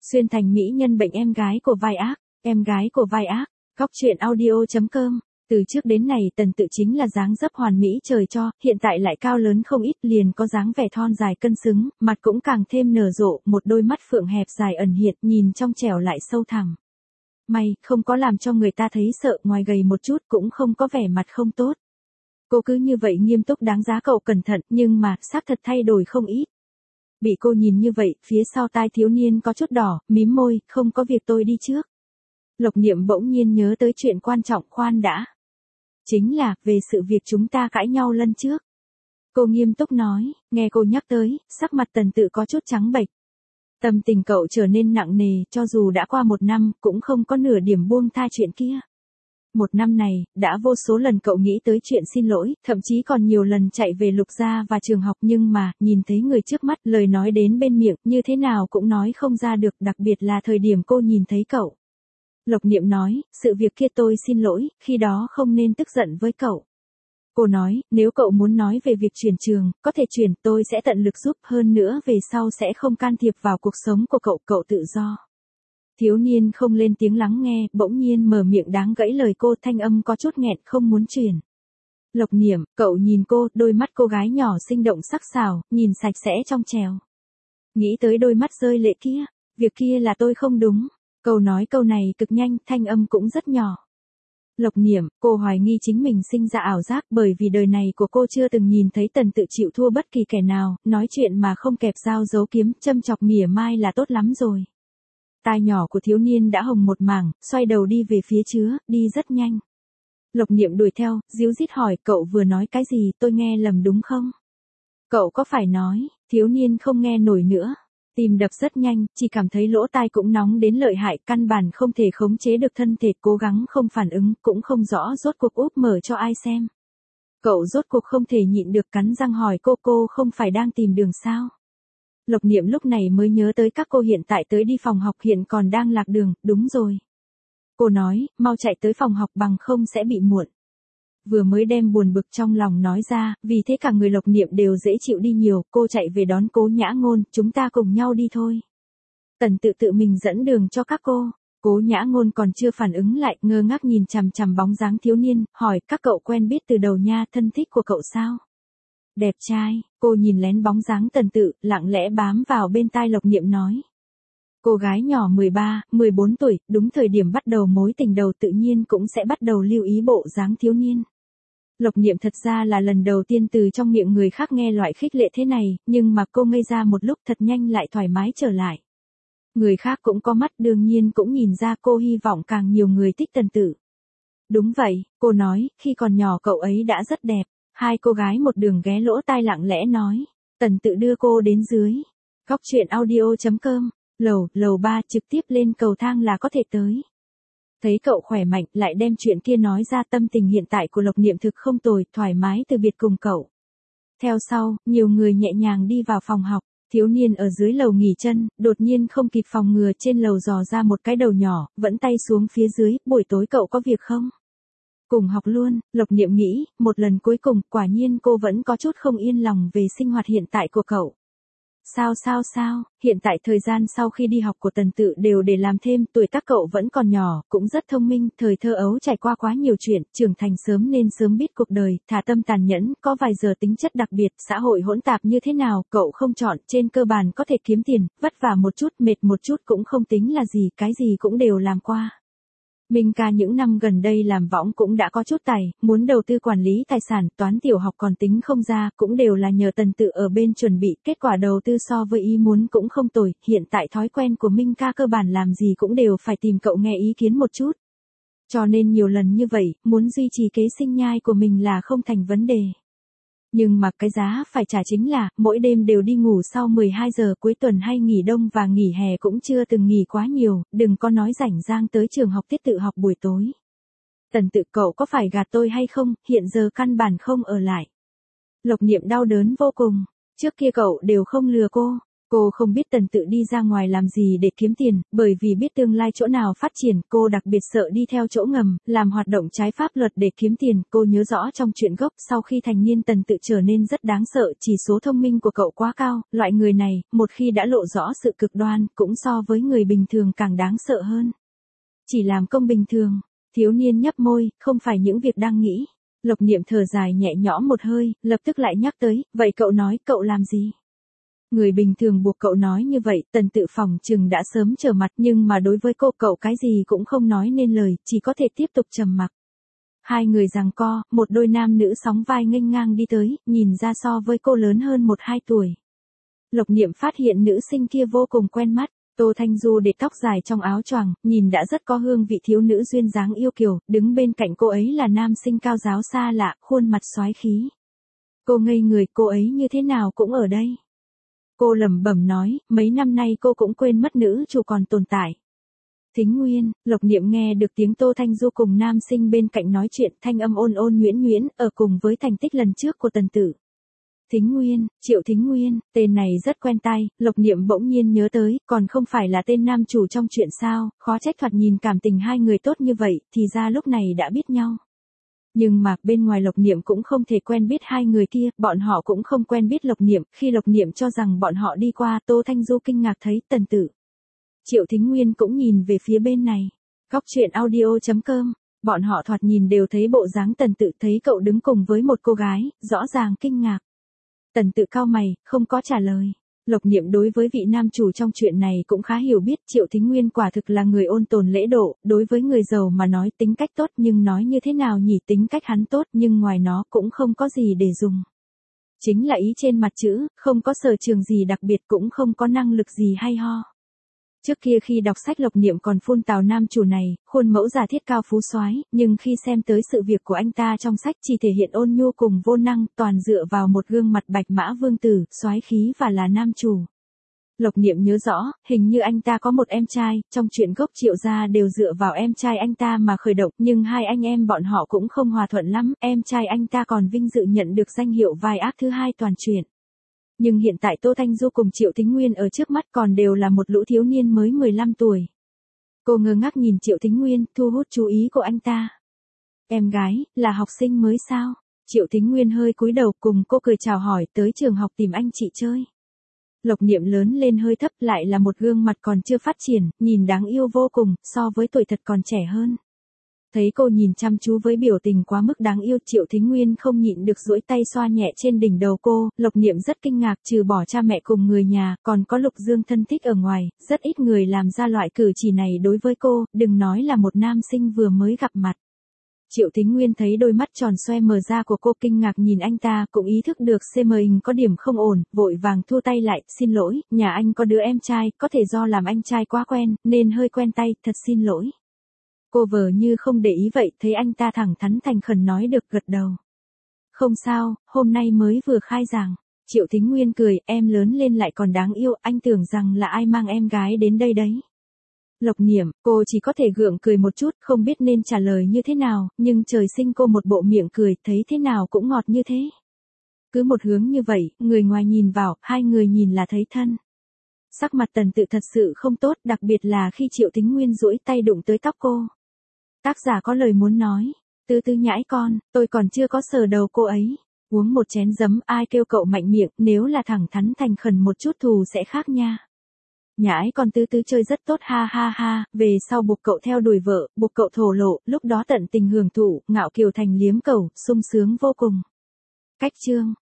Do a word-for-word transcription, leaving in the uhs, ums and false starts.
Xuyên thành mỹ nhân bệnh em gái của vai ác, em gái của vai ác, góc truyện audio.com. Từ trước đến nay Tần Tự chính là dáng dấp hoàn mỹ trời cho, hiện tại lại cao lớn không ít, liền có dáng vẻ thon dài cân xứng, mặt cũng càng thêm nở rộ, một đôi mắt phượng hẹp dài ẩn hiện, nhìn trong trẻo lại sâu thẳm. May, không có làm cho người ta thấy sợ, ngoài gầy một chút cũng không có vẻ mặt không tốt. Cô cứ như vậy nghiêm túc đáng giá cậu cẩn thận, nhưng mà, xác thật thay đổi không ít. Bị cô nhìn như vậy, phía sau tai thiếu niên có chút đỏ, mím môi, không có việc tôi đi trước. Lộc Niệm bỗng nhiên nhớ tới chuyện quan trọng, khoan đã. Chính là, về sự việc chúng ta cãi nhau lần trước. Cô nghiêm túc nói, nghe cô nhắc tới, sắc mặt Tần Tự có chút trắng bệch. Tâm tình cậu trở nên nặng nề, cho dù đã qua một năm, cũng không có nửa điểm buông tha chuyện kia. Một năm này, đã vô số lần cậu nghĩ tới chuyện xin lỗi, thậm chí còn nhiều lần chạy về Lục gia và trường học, nhưng mà, nhìn thấy người trước mắt, lời nói đến bên miệng, như thế nào cũng nói không ra được, đặc biệt là thời điểm cô nhìn thấy cậu. Lộc Niệm nói, sự việc kia tôi xin lỗi, khi đó không nên tức giận với cậu. Cô nói, nếu cậu muốn nói về việc chuyển trường, có thể chuyển, tôi sẽ tận lực giúp, hơn nữa về sau sẽ không can thiệp vào cuộc sống của cậu, cậu tự do. Thiếu niên không lên tiếng lắng nghe, bỗng nhiên mở miệng đáng gãy lời cô, thanh âm có chút nghẹn, không muốn chuyển. Lộc Niệm, cậu nhìn cô, đôi mắt cô gái nhỏ sinh động sắc sảo, nhìn sạch sẽ trong trẻo. Nghĩ tới đôi mắt rơi lệ kia, việc kia là tôi không đúng. Câu nói câu này cực nhanh, thanh âm cũng rất nhỏ. Lộc Niệm, cô hoài nghi chính mình sinh ra ảo giác, bởi vì đời này của cô chưa từng nhìn thấy Tần Tự chịu thua bất kỳ kẻ nào, nói chuyện mà không kẹp dao giấu kiếm, châm chọc mỉa mai là tốt lắm rồi. Tai nhỏ của thiếu niên đã hồng một mảng, xoay đầu đi về phía chứa, đi rất nhanh. Lộc Niệm đuổi theo, díu dít hỏi, cậu vừa nói cái gì, tôi nghe lầm đúng không? Cậu có phải nói, thiếu niên không nghe nổi nữa. Tim đập rất nhanh, chỉ cảm thấy lỗ tai cũng nóng đến lợi hại, căn bản không thể khống chế được thân thể, cố gắng không phản ứng, cũng không rõ rốt cuộc úp mở cho ai xem. Cậu rốt cuộc không thể nhịn được, cắn răng hỏi cô, cô không phải đang tìm đường sao? Lộc Niệm lúc này mới nhớ tới các cô hiện tại tới đi phòng học, hiện còn đang lạc đường, đúng rồi. Cô nói, mau chạy tới phòng học bằng không sẽ bị muộn. Vừa mới đem buồn bực trong lòng nói ra, vì thế cả người Lộc Niệm đều dễ chịu đi nhiều, cô chạy về đón Cố Nhã Ngôn, chúng ta cùng nhau đi thôi. Tần Tự tự mình dẫn đường cho các cô. Cố Nhã Ngôn còn chưa phản ứng lại, ngơ ngác nhìn chằm chằm bóng dáng thiếu niên, hỏi, các cậu quen biết từ đầu nha, thân thích của cậu sao? Đẹp trai, cô nhìn lén bóng dáng Tần Tự, lặng lẽ bám vào bên tai Lộc Niệm nói. Cô gái nhỏ mười ba, mười bốn tuổi, đúng thời điểm bắt đầu mối tình đầu tự nhiên cũng sẽ bắt đầu lưu ý bộ dáng thiếu niên. Lộc Niệm thật ra là lần đầu tiên từ trong miệng người khác nghe loại khích lệ thế này, nhưng mà cô ngây ra một lúc, thật nhanh lại thoải mái trở lại. Người khác cũng có mắt, đương nhiên cũng nhìn ra, cô hy vọng càng nhiều người thích Tần Tự. Đúng vậy, cô nói, khi còn nhỏ cậu ấy đã rất đẹp. Hai cô gái một đường ghé lỗ tai lặng lẽ nói. Tần Tự đưa cô đến dưới. Góc truyện audio.com, lầu, lầu ba, trực tiếp lên cầu thang là có thể tới. Thấy cậu khỏe mạnh, lại đem chuyện kia nói ra, tâm tình hiện tại của Lộc Niệm thực không tồi, thoải mái từ biệt cùng cậu. Theo sau, nhiều người nhẹ nhàng đi vào phòng học, thiếu niên ở dưới lầu nghỉ chân, đột nhiên không kịp phòng ngừa trên lầu dò ra một cái đầu nhỏ, vẫn tay xuống phía dưới, buổi tối cậu có việc không? Cùng học luôn, Lộc Niệm nghĩ, một lần cuối cùng, quả nhiên cô vẫn có chút không yên lòng về sinh hoạt hiện tại của cậu. Sao sao sao, hiện tại thời gian sau khi đi học của Tần Tự đều để làm thêm, tuổi tác cậu vẫn còn nhỏ, cũng rất thông minh, thời thơ ấu trải qua quá nhiều chuyện, trưởng thành sớm nên sớm biết cuộc đời, thả tâm tàn nhẫn, có vài giờ tính chất đặc biệt, xã hội hỗn tạp như thế nào, cậu không chọn, trên cơ bản có thể kiếm tiền, vất vả một chút, mệt một chút cũng không tính là gì, cái gì cũng đều làm qua. Minh ca những năm gần đây làm võng cũng đã có chút tài, muốn đầu tư quản lý tài sản, toán tiểu học còn tính không ra, cũng đều là nhờ Tần Tự ở bên chuẩn bị, kết quả đầu tư so với ý muốn cũng không tồi, hiện tại thói quen của Minh ca cơ bản làm gì cũng đều phải tìm cậu nghe ý kiến một chút. Cho nên nhiều lần như vậy, muốn duy trì kế sinh nhai của mình là không thành vấn đề. Nhưng mà cái giá phải trả chính là, mỗi đêm đều đi ngủ sau mười hai giờ, cuối tuần hay nghỉ đông và nghỉ hè cũng chưa từng nghỉ quá nhiều, đừng có nói rảnh rang tới trường học tiết tự học buổi tối. Tần Tự, cậu có phải gạt tôi hay không, hiện giờ căn bản không ở lại. Lộc Niệm đau đớn vô cùng, trước kia cậu đều không lừa cô, Cô không biết Tần Tự đi ra ngoài làm gì để kiếm tiền, bởi vì biết tương lai chỗ nào phát triển, cô đặc biệt sợ đi theo chỗ ngầm, làm hoạt động trái pháp luật để kiếm tiền. Cô nhớ rõ trong chuyện gốc, sau khi thành niên Tần Tự trở nên rất đáng sợ, chỉ số thông minh của cậu quá cao, loại người này, một khi đã lộ rõ sự cực đoan, cũng so với người bình thường càng đáng sợ hơn. Chỉ làm công bình thường, thiếu niên nhấp môi, không phải những việc đang nghĩ. Lộc Niệm thở dài nhẹ nhõm một hơi, lập tức lại nhắc tới, vậy cậu nói, cậu làm gì? Người bình thường buộc cậu nói như vậy, Tần Tự phòng chừng đã sớm trở mặt, nhưng mà đối với cô, cậu cái gì cũng không nói nên lời, chỉ có thể tiếp tục trầm mặc. Hai người giằng co, một đôi nam nữ sóng vai nghênh ngang đi tới, nhìn ra so với cô lớn hơn một hai tuổi. Lộc Niệm phát hiện nữ sinh kia vô cùng quen mắt. Tô Thanh Du để tóc dài trong áo choàng, nhìn đã rất có hương vị thiếu nữ duyên dáng yêu kiều, đứng bên cạnh cô ấy là nam sinh cao giáo xa lạ, khuôn mặt soái khí. Cô ngây người, cô ấy như thế nào cũng ở đây. Cô lẩm bẩm nói, mấy năm nay cô cũng quên mất nữ chủ còn tồn tại. Thính Nguyên, Lộc Niệm nghe được tiếng Tô Thanh Du cùng nam sinh bên cạnh nói chuyện, thanh âm ôn ôn nhuyễn nhuyễn, ở cùng với thành tích lần trước của Tần Tự. Thính Nguyên, Triệu Thính Nguyên, tên này rất quen tai, Lộc Niệm bỗng nhiên nhớ tới, còn không phải là tên nam chủ trong chuyện sao, khó trách thoạt nhìn cảm tình hai người tốt như vậy, thì ra lúc này đã biết nhau. Nhưng mà, bên ngoài Lộc Niệm cũng không thể quen biết hai người kia, bọn họ cũng không quen biết Lộc Niệm, khi Lộc Niệm cho rằng bọn họ đi qua, Tô Thanh Du kinh ngạc thấy Tần Tự. Triệu Thính Nguyên cũng nhìn về phía bên này. Góc truyện audio chấm com, bọn họ thoạt nhìn đều thấy bộ dáng Tần Tự, thấy cậu đứng cùng với một cô gái, rõ ràng kinh ngạc. Tần Tự cau mày, không có trả lời. Lộc Niệm đối với vị nam chủ trong chuyện này cũng khá hiểu biết, Triệu Thính Nguyên quả thực là người ôn tồn lễ độ, đối với người giàu mà nói tính cách tốt, nhưng nói như thế nào nhỉ, tính cách hắn tốt nhưng ngoài nó cũng không có gì để dùng. Chính là ý trên mặt chữ, không có sở trường gì đặc biệt, cũng không có năng lực gì hay ho. Trước kia khi đọc sách Lộc Niệm còn phun tào nam chủ này, khuôn mẫu giả thiết cao phú soái, nhưng khi xem tới sự việc của anh ta trong sách chỉ thể hiện ôn nhu cùng vô năng, toàn dựa vào một gương mặt bạch mã vương tử, soái khí và là nam chủ. Lộc Niệm nhớ rõ, hình như anh ta có một em trai, trong chuyện gốc Triệu gia đều dựa vào em trai anh ta mà khởi động, nhưng hai anh em bọn họ cũng không hòa thuận lắm, em trai anh ta còn vinh dự nhận được danh hiệu vai ác thứ hai toàn truyện. Nhưng hiện tại Tô Thanh Du cùng Triệu Thính Nguyên ở trước mắt còn đều là một lũ thiếu niên mới mười lăm tuổi. Cô ngơ ngác nhìn Triệu Thính Nguyên, thu hút chú ý của anh ta. Em gái, là học sinh mới sao? Triệu Thính Nguyên hơi cúi đầu cùng cô cười chào hỏi, tới trường học tìm anh chị chơi. Lộc Niệm lớn lên hơi thấp, lại là một gương mặt còn chưa phát triển, nhìn đáng yêu vô cùng, so với tuổi thật còn trẻ hơn. Thấy cô nhìn chăm chú với biểu tình quá mức đáng yêu, Triệu Thính Nguyên không nhịn được duỗi tay xoa nhẹ trên đỉnh đầu cô, Lộc Niệm rất kinh ngạc, trừ bỏ cha mẹ cùng người nhà, còn có Lục Dương thân thích ở ngoài, rất ít người làm ra loại cử chỉ này đối với cô, đừng nói là một nam sinh vừa mới gặp mặt. Triệu Thính Nguyên thấy đôi mắt tròn xoe mở ra của cô, kinh ngạc nhìn anh ta, cũng ý thức được xê em mình có điểm không ổn, vội vàng thua tay lại, xin lỗi, nhà anh có đứa em trai, có thể do làm anh trai quá quen, nên hơi quen tay, thật xin lỗi. Cô vờ như không để ý vậy, thấy anh ta thẳng thắn thành khẩn nói được, gật đầu. Không sao, hôm nay mới vừa khai giảng. Triệu Thính Nguyên cười, em lớn lên lại còn đáng yêu, anh tưởng rằng là ai mang em gái đến đây đấy. Lộc Niệm, cô chỉ có thể gượng cười một chút, không biết nên trả lời như thế nào, nhưng trời sinh cô một bộ miệng cười, thấy thế nào cũng ngọt như thế. Cứ một hướng như vậy, người ngoài nhìn vào, hai người nhìn là thấy thân. Sắc mặt Tần Tự thật sự không tốt, đặc biệt là khi Triệu Thính Nguyên duỗi tay đụng tới tóc cô. Tác giả có lời muốn nói, Tư Tư nhãi con, tôi còn chưa có sờ đầu cô ấy. Uống một chén giấm, ai kêu cậu mạnh miệng, nếu là thẳng thắn thành khẩn một chút thù sẽ khác nha. Nhãi con Tư Tư chơi rất tốt, ha ha ha, về sau buộc cậu theo đuổi vợ, buộc cậu thổ lộ, lúc đó tận tình hưởng thụ, ngạo kiều thành liếm cầu, sung sướng vô cùng. Cách chương